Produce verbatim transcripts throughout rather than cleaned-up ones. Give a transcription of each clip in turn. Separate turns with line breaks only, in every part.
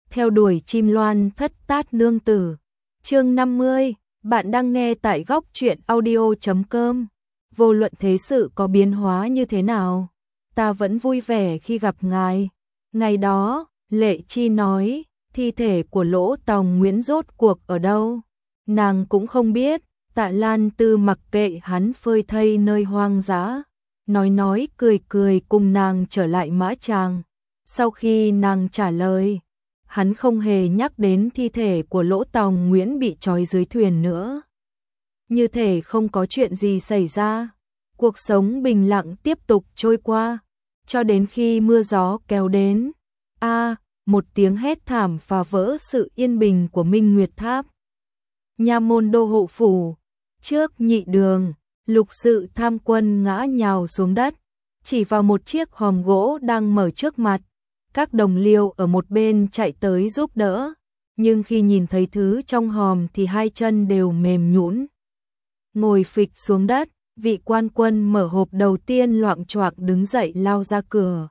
theo đuổi chim loan thất tát nương tử. Chương năm mươi, bạn đang nghe tại góc truyện audio chấm com. Vô luận thế sự có biến hóa như thế nào, ta vẫn vui vẻ khi gặp ngài. Ngày đó, Lệ Chi nói, thi thể của Lỗ Tòng Nguyễn rốt cuộc ở đâu? Nàng cũng không biết. Tạ Lan Tư mặc kệ hắn phơi thây nơi hoang dã, nói nói cười cười cùng nàng trở lại mã tràng. Sau khi nàng trả lời, hắn không hề nhắc đến thi thể của Lỗ Tòng Nguyễn bị trói dưới thuyền nữa. Như thể không có chuyện gì xảy ra, cuộc sống bình lặng tiếp tục trôi qua, cho đến khi mưa gió kéo đến. A, một tiếng hét thảm phá vỡ sự yên bình của Minh Nguyệt Tháp. Nha môn đô hộ phủ, trước nhị đường, Lục Sự Tham Quân ngã nhào xuống đất, chỉ vào một chiếc hòm gỗ đang mở trước mặt. Các đồng liêu ở một bên chạy tới giúp đỡ, nhưng khi nhìn thấy thứ trong hòm thì hai chân đều mềm nhũn. Ngồi phịch xuống đất, vị quan quân mở hộp đầu tiên loạng choạng đứng dậy lao ra cửa.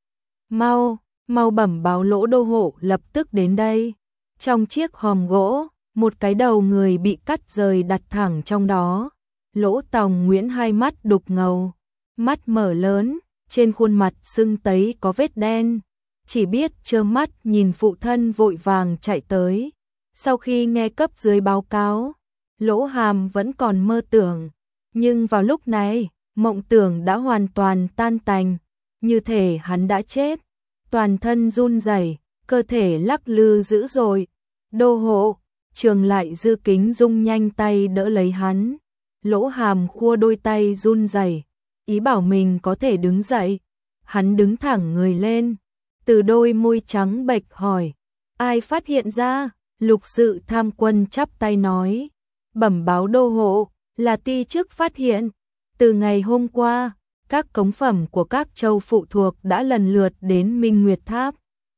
Mau, mau bẩm báo Lỗ đô hộ lập tức đến đây. Trong chiếc hòm gỗ, một cái đầu người bị cắt rời đặt thẳng trong đó. Lỗ Tòng Nguyễn hai mắt đục ngầu, mắt mở lớn, trên khuôn mặt sưng tấy có vết đen. Chỉ biết trơ mắt nhìn phụ thân vội vàng chạy tới. Sau khi nghe cấp dưới báo cáo, Lỗ Hàm vẫn còn mơ tưởng, nhưng vào lúc này, mộng tưởng đã hoàn toàn tan tành, như thể hắn đã chết. Toàn thân run rẩy, cơ thể lắc lư dữ dội. Đô hộ, Trường Lại Dư Kính Dung nhanh tay đỡ lấy hắn. Lỗ Hàm khua đôi tay run rẩy, ý bảo mình có thể đứng dậy. Hắn đứng thẳng người lên, từ đôi môi trắng bệch hỏi, ai phát hiện ra? Lục Sự Tham Quân chắp tay nói, bẩm báo đô hộ, là ti chức phát hiện. Từ ngày hôm qua, các cống phẩm của các châu phụ thuộc đã lần lượt đến Minh Nguyệt Tháp.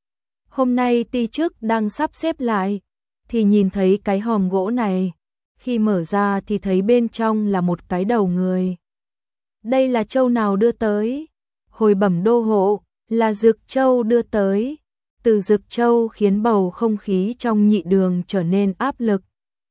Hôm nay ti chức đang sắp xếp lại, thì nhìn thấy cái hòm gỗ này. Khi mở ra thì thấy bên trong là một cái đầu người. Đây là châu nào đưa tới? Hồi bẩm đô hộ, là Dực Châu đưa tới. Từ Dực Châu khiến bầu không khí trong nhị đường trở nên áp lực.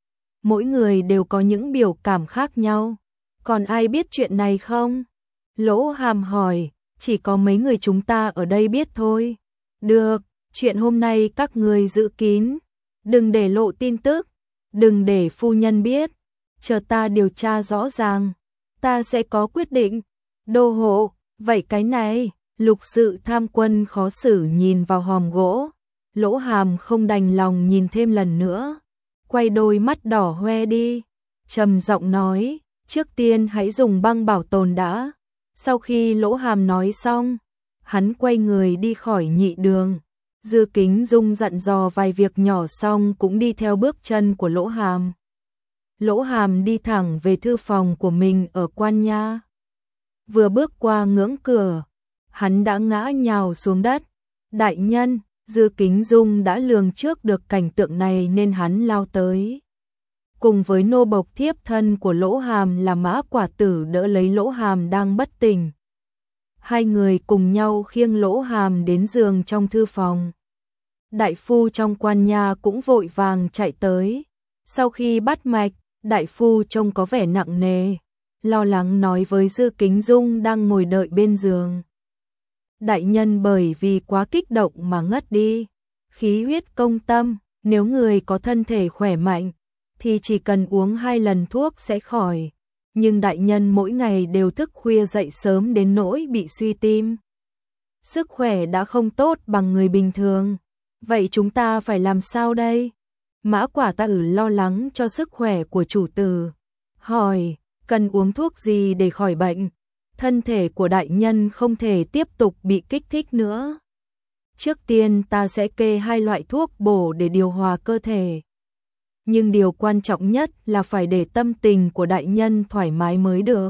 Mỗi người đều có những biểu cảm khác nhau. Còn ai biết chuyện này không? Lỗ Hàm hỏi, chỉ có mấy người chúng ta ở đây biết thôi. Được, chuyện hôm nay các người giữ kín, đừng để lộ tin tức, đừng để phu nhân biết, chờ ta điều tra rõ ràng, ta sẽ có quyết định. Đô hộ, vậy cái này? Lục Sự Tham Quân khó xử nhìn vào hòm gỗ. Lỗ Hàm không đành lòng nhìn thêm lần nữa, quay đôi mắt đỏ hoe đi, trầm giọng nói, trước tiên hãy dùng băng bảo tồn đã. Sau khi Lỗ Hàm nói xong, hắn quay người đi khỏi nhị đường. Dư Kính Dung dặn dò vài việc nhỏ xong cũng đi theo bước chân của Lỗ Hàm. Lỗ Hàm đi thẳng về thư phòng của mình ở Quan Nha. Vừa bước qua ngưỡng cửa, hắn đã ngã nhào xuống đất. Đại nhân, Dư Kính Dung đã lường trước được cảnh tượng này nên hắn lao tới. Cùng với nô bộc thiếp thân của Lỗ Hàm là Mã Quả Tử đỡ lấy Lỗ Hàm đang bất tỉnh. Hai người cùng nhau khiêng Lỗ Hàm đến giường trong thư phòng. Đại phu trong Quan Nha cũng vội vàng chạy tới. Sau khi bắt mạch, đại phu trông có vẻ nặng nề, lo lắng nói với Dư Kính Dung đang ngồi đợi bên giường. Đại nhân bởi vì quá kích động mà ngất đi, khí huyết công tâm, nếu người có thân thể khỏe mạnh thì chỉ cần uống hai lần thuốc sẽ khỏi. Nhưng đại nhân mỗi ngày đều thức khuya dậy sớm đến nỗi bị suy tim. Sức khỏe đã không tốt bằng người bình thường. Vậy chúng ta phải làm sao đây? Mã Quả Tử lo lắng cho sức khỏe của chủ tử, hỏi, cần uống thuốc gì để khỏi bệnh? Thân thể của đại nhân không thể tiếp tục bị kích thích nữa. Trước tiên ta sẽ kê hai loại thuốc bổ để điều hòa cơ thể. Nhưng điều quan trọng nhất là phải để tâm tình của đại nhân thoải mái mới được.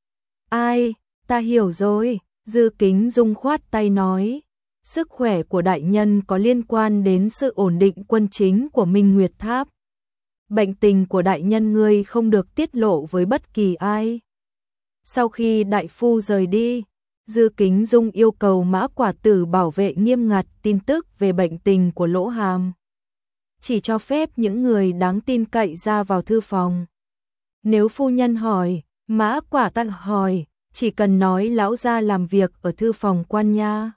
Ai, ta hiểu rồi, Dư Kính Dung khoát tay nói. Sức khỏe của đại nhân có liên quan đến sự ổn định quân chính của Minh Nguyệt Tháp. Bệnh tình của đại nhân ngươi không được tiết lộ với bất kỳ ai. Sau khi đại phu rời đi, Dư Kính Dung yêu cầu Mã Quả Tử bảo vệ nghiêm ngặt tin tức về bệnh tình của Lỗ Hàm. Chỉ cho phép những người đáng tin cậy ra vào thư phòng. Nếu phu nhân hỏi, Mã Quả Tử hỏi, chỉ cần nói lão gia làm việc ở thư phòng quan nha.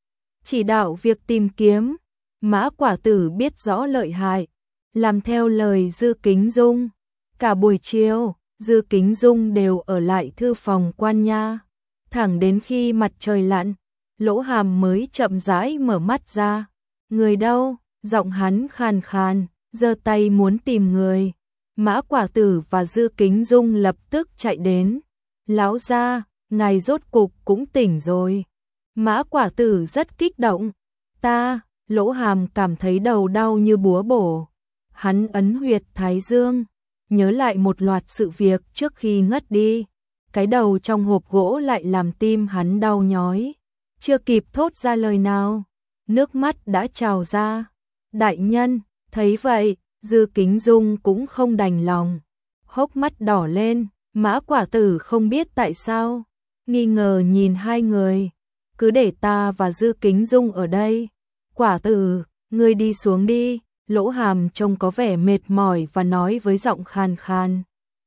Chỉ đạo việc tìm kiếm, Mã Quả Tử biết rõ lợi hại, làm theo lời Dư Kính Dung. Cả buổi chiều, Dư Kính Dung đều ở lại thư phòng quan nha. Thẳng đến khi mặt trời lặn, Lỗ Hàm mới chậm rãi mở mắt ra. Người đâu? Giọng hắn khàn khàn, giơ tay muốn tìm người. Mã Quả Tử và Dư Kính Dung lập tức chạy đến. Lão gia, ngài rốt cục cũng tỉnh rồi. Mã Quả Tử rất kích động. Ta, Lỗ Hàm cảm thấy đầu đau như búa bổ. Hắn ấn huyệt thái dương, nhớ lại một loạt sự việc trước khi ngất đi. Cái đầu trong hộp gỗ lại làm tim hắn đau nhói. Chưa kịp thốt ra lời nào, nước mắt đã trào ra. Đại nhân, thấy vậy, Dư Kính Dung cũng không đành lòng. Hốc mắt đỏ lên, Mã Quả Tử không biết tại sao. Nghi ngờ nhìn hai người. Cứ để ta và Dư Kính Dung ở đây. Quả Tử, ngươi đi xuống đi. Lỗ Hàm trông có vẻ mệt mỏi và nói với giọng khàn khàn.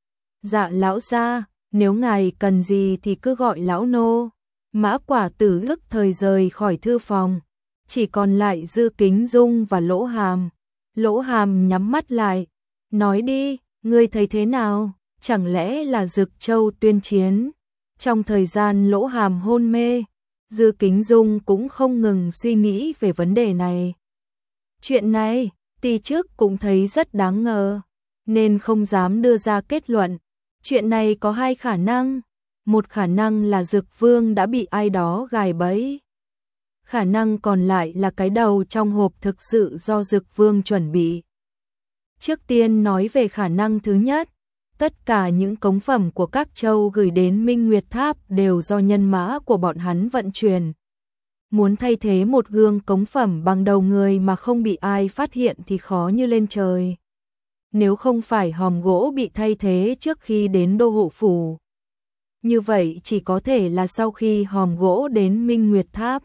Dạ lão gia, nếu ngài cần gì thì cứ gọi lão nô. Mã Quả Tử tức thời rời khỏi thư phòng. Chỉ còn lại Dư Kính Dung và Lỗ Hàm. Lỗ Hàm nhắm mắt lại. Nói đi, ngươi thấy thế nào? Chẳng lẽ là Dực Châu tuyên chiến? Trong thời gian Lỗ Hàm hôn mê, Dư Kính Dung cũng không ngừng suy nghĩ về vấn đề này. Chuyện này, ti trước cũng thấy rất đáng ngờ, nên không dám đưa ra kết luận. Chuyện này có hai khả năng. Một khả năng là Dực Vương đã bị ai đó gài bẫy. Khả năng còn lại là cái đầu trong hộp thực sự do Dực Vương chuẩn bị. Trước tiên nói về khả năng thứ nhất, tất cả những cống phẩm của các châu gửi đến Minh Nguyệt Tháp đều do nhân mã của bọn hắn vận chuyển. Muốn thay thế một gương cống phẩm bằng đầu người mà không bị ai phát hiện thì khó như lên trời. Nếu không phải hòm gỗ bị thay thế trước khi đến đô hộ phủ, như vậy chỉ có thể là sau khi hòm gỗ đến Minh Nguyệt Tháp.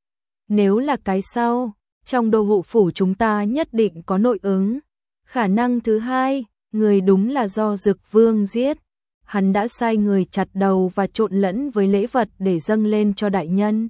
Nếu là cái sau, trong đô hộ phủ chúng ta nhất định có nội ứng. Khả năng thứ hai, người đúng là do Dực Vương giết. Hắn đã sai người chặt đầu và trộn lẫn với lễ vật để dâng lên cho đại nhân.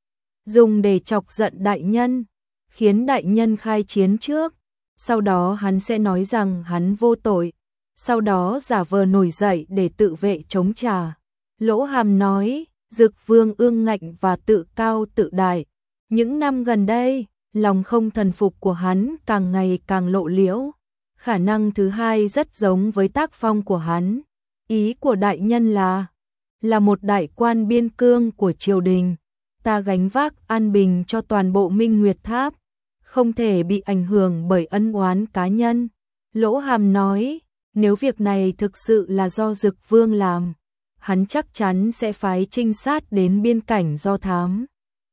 Dùng để chọc giận đại nhân, khiến đại nhân khai chiến trước. Sau đó hắn sẽ nói rằng hắn vô tội. Sau đó giả vờ nổi dậy để tự vệ chống trả. Lỗ Hàm nói, Dực Vương ương ngạnh và tự cao tự đại. Những năm gần đây, lòng không thần phục của hắn càng ngày càng lộ liễu. Khả năng thứ hai rất giống với tác phong của hắn. Ý của đại nhân là, là một đại quan biên cương của triều đình. Ta gánh vác an bình cho toàn bộ Minh Nguyệt Tháp, không thể bị ảnh hưởng bởi ân oán cá nhân. Lỗ Hàm nói, nếu việc này thực sự là do Dực Vương làm, hắn chắc chắn sẽ phái trinh sát đến biên cảnh do thám.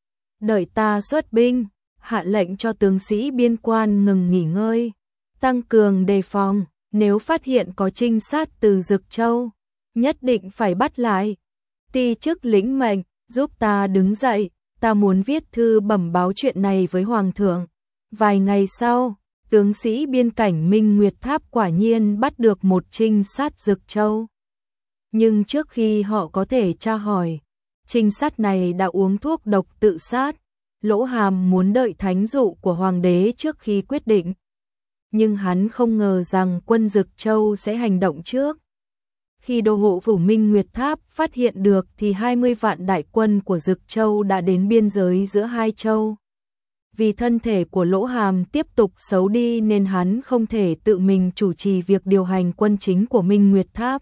Đợi ta xuất binh, hạ lệnh cho tướng sĩ biên quan ngừng nghỉ ngơi, tăng cường đề phòng, nếu phát hiện có trinh sát từ Dực Châu, nhất định phải bắt lại. Ti chức lĩnh mệnh, giúp ta đứng dậy, ta muốn viết thư bẩm báo chuyện này với Hoàng thượng. Vài ngày sau, tướng sĩ biên cảnh Minh Nguyệt Tháp quả nhiên bắt được một trinh sát Dực Châu. Nhưng trước khi họ có thể tra hỏi, trinh sát này đã uống thuốc độc tự sát. Lỗ Hàm muốn đợi thánh dụ của hoàng đế trước khi quyết định. Nhưng hắn không ngờ rằng quân Dực Châu sẽ hành động trước. Khi đô hộ phủ Minh Nguyệt Tháp phát hiện được thì hai mươi vạn đại quân của Dực Châu đã đến biên giới giữa hai châu. Vì thân thể của Lỗ Hàm tiếp tục xấu đi nên hắn không thể tự mình chủ trì việc điều hành quân chính của Minh Nguyệt Tháp.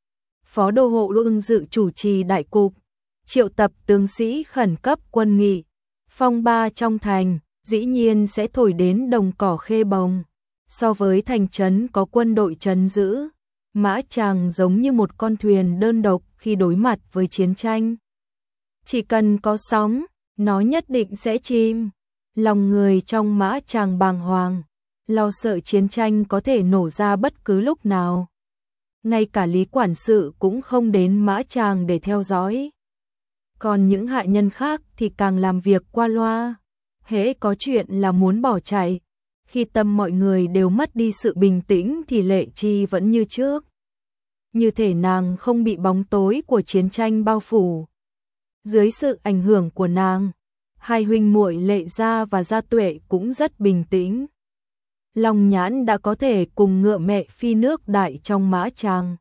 Phó đô hộ Ưng Dự chủ trì đại cục, triệu tập tướng sĩ khẩn cấp quân nghị. Phong ba trong thành, dĩ nhiên sẽ thổi đến đồng cỏ Khê Bồng. So với thành trấn có quân đội trấn giữ, Mã Tràng giống như một con thuyền đơn độc khi đối mặt với chiến tranh. Chỉ cần có sóng, nó nhất định sẽ chìm. Lòng người trong Mã Tràng bàng hoàng, lo sợ chiến tranh có thể nổ ra bất cứ lúc nào. Ngay cả Lý quản sự cũng không đến Mã Tràng để theo dõi. Còn những hạ nhân khác thì càng làm việc qua loa, hễ có chuyện là muốn bỏ chạy. Khi tâm mọi người đều mất đi sự bình tĩnh thì Lệ Chi vẫn như trước. Như thể nàng không bị bóng tối của chiến tranh bao phủ. Dưới sự ảnh hưởng của nàng, hai huynh muội Lệ Gia và Gia Tuệ cũng rất bình tĩnh. Long Nhãn đã có thể cùng ngựa mẹ phi nước đại trong mã tràng.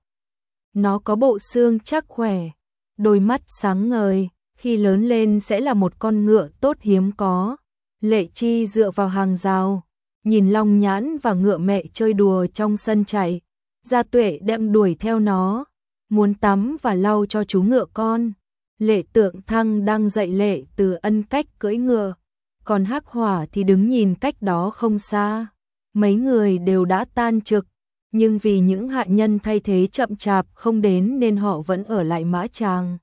Nó có bộ xương chắc khỏe, đôi mắt sáng ngời, khi lớn lên sẽ là một con ngựa tốt hiếm có. Lệ Chi dựa vào hàng rào, nhìn Long Nhãn và ngựa mẹ chơi đùa trong sân chạy. Gia Tuệ đem đuổi theo nó, muốn tắm và lau cho chú ngựa con. Lệ Tượng Thăng đang dạy Lệ Từ Ân cách cưỡi ngựa, còn Hắc Hỏa thì đứng nhìn cách đó không xa. Mấy người đều đã tan trực, nhưng vì những hạ nhân thay thế chậm chạp không đến nên họ vẫn ở lại mã tràng.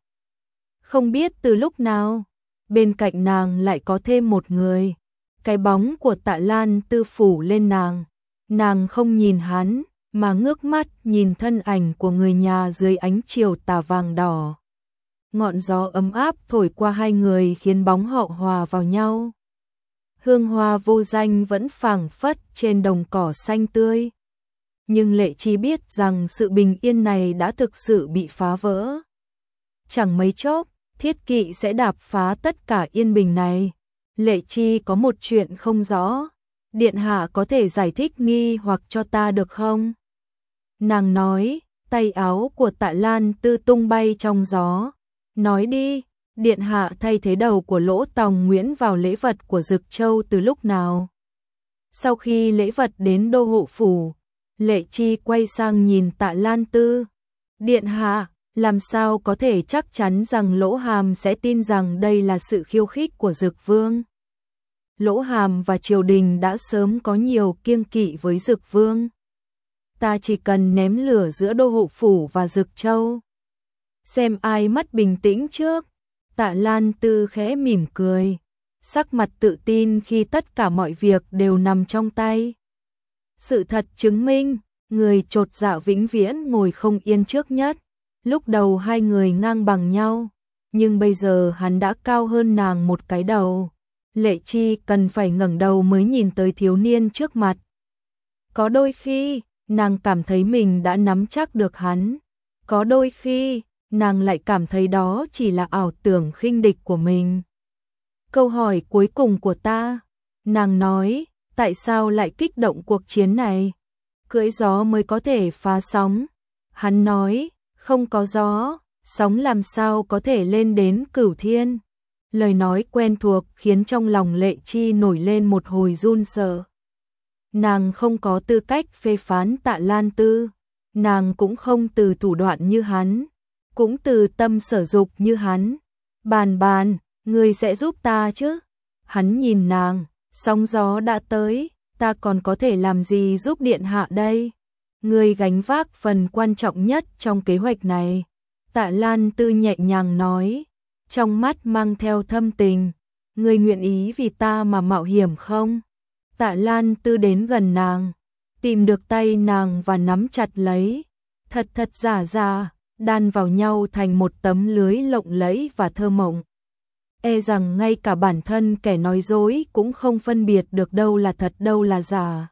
Không biết từ lúc nào, bên cạnh nàng lại có thêm một người. Cái bóng của Tạ Lan Tư phủ lên nàng. Nàng không nhìn hắn, mà ngước mắt nhìn thân ảnh của người nhà dưới ánh chiều tà vàng đỏ. Ngọn gió ấm áp thổi qua hai người khiến bóng họ hòa vào nhau. Hương hoa vô danh vẫn phảng phất trên đồng cỏ xanh tươi. Nhưng Lệ Chi biết rằng sự bình yên này đã thực sự bị phá vỡ. Chẳng mấy chốc, Thiết Kỵ sẽ đạp phá tất cả yên bình này. Lệ Chi có một chuyện không rõ. Điện hạ có thể giải thích nghi hoặc cho ta được không? Nàng nói, tay áo của Tạ Lan Tư tung bay trong gió. Nói đi, điện hạ thay thế đầu của Lỗ Tòng Nguyễn vào lễ vật của Dực Châu từ lúc nào? Sau khi lễ vật đến đô hộ phủ, Lệ Chi quay sang nhìn Tạ Lan Tư. Điện hạ, làm sao có thể chắc chắn rằng Lỗ Hàm sẽ tin rằng đây là sự khiêu khích của Dực Vương? Lỗ Hàm và triều đình đã sớm có nhiều kiêng kỵ với Dực Vương. Ta chỉ cần ném lửa giữa đô hộ phủ và Dực Châu, xem ai mất bình tĩnh trước. Tạ Lan Tư khẽ mỉm cười, sắc mặt tự tin khi tất cả mọi việc đều nằm trong tay. Sự thật chứng minh, người chột dạ vĩnh viễn ngồi không yên trước nhất. Lúc đầu hai người ngang bằng nhau, nhưng bây giờ hắn đã cao hơn nàng một cái đầu. Lệ Chi cần phải ngẩng đầu mới nhìn tới thiếu niên trước mặt. Có đôi khi, nàng cảm thấy mình đã nắm chắc được hắn. Có đôi khi, nàng lại cảm thấy đó chỉ là ảo tưởng khinh địch của mình. Câu hỏi cuối cùng của ta, nàng nói, tại sao lại kích động cuộc chiến này? Cưỡi gió mới có thể phá sóng. Hắn nói, không có gió, sóng làm sao có thể lên đến cửu thiên. Lời nói quen thuộc khiến trong lòng Lệ Chi nổi lên một hồi run sợ. Nàng không có tư cách phê phán Tạ Lan Tư, nàng cũng không từ thủ đoạn như hắn, cũng từ tâm sở dục như hắn. Bàn bàn, ngươi sẽ giúp ta chứ? Hắn nhìn nàng, sóng gió đã tới, ta còn có thể làm gì giúp điện hạ đây? Ngươi gánh vác phần quan trọng nhất trong kế hoạch này. Tạ Lan Tư nhẹ nhàng nói, trong mắt mang theo thâm tình. Ngươi nguyện ý vì ta mà mạo hiểm không? Tạ Lan Tư đến gần nàng, tìm được tay nàng và nắm chặt lấy. Thật thật giả giả, đan vào nhau thành một tấm lưới lộng lẫy và thơ mộng. E rằng ngay cả bản thân kẻ nói dối cũng không phân biệt được đâu là thật đâu là giả.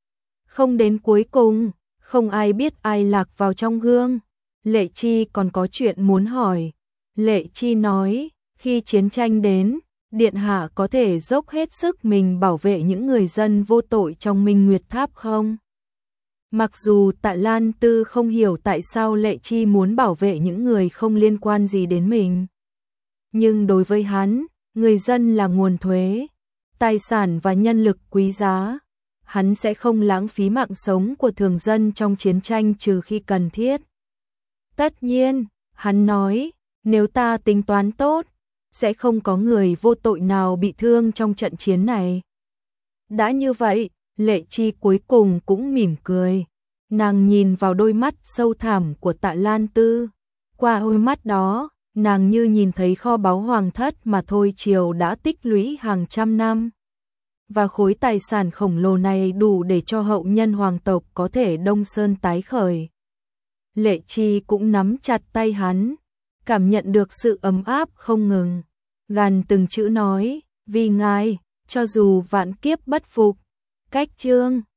Không đến cuối cùng, không ai biết ai lạc vào trong gương. Lệ Chi còn có chuyện muốn hỏi. Lệ Chi nói, khi chiến tranh đến, điện hạ có thể dốc hết sức mình bảo vệ những người dân vô tội trong Minh Nguyệt Tháp không? Mặc dù Tạ Lan Tư không hiểu tại sao Lệ Chi muốn bảo vệ những người không liên quan gì đến mình. Nhưng đối với hắn, người dân là nguồn thuế, tài sản và nhân lực quý giá. Hắn sẽ không lãng phí mạng sống của thường dân trong chiến tranh trừ khi cần thiết. Tất nhiên, hắn nói, nếu ta tính toán tốt, sẽ không có người vô tội nào bị thương trong trận chiến này. Đã như vậy, Lệ Chi cuối cùng cũng mỉm cười. Nàng nhìn vào đôi mắt sâu thẳm của Tạ Lan Tư. Qua đôi mắt đó, nàng như nhìn thấy kho báu hoàng thất mà Thôi Triều đã tích lũy hàng trăm năm. Và khối tài sản khổng lồ này đủ để cho hậu nhân hoàng tộc có thể đông sơn tái khởi. Lệ Chi cũng nắm chặt tay hắn. cảm nhận được sự ấm áp không ngừng. Gàn từng chữ nói, vì ngài, cho dù vạn kiếp bất phục. Cách chương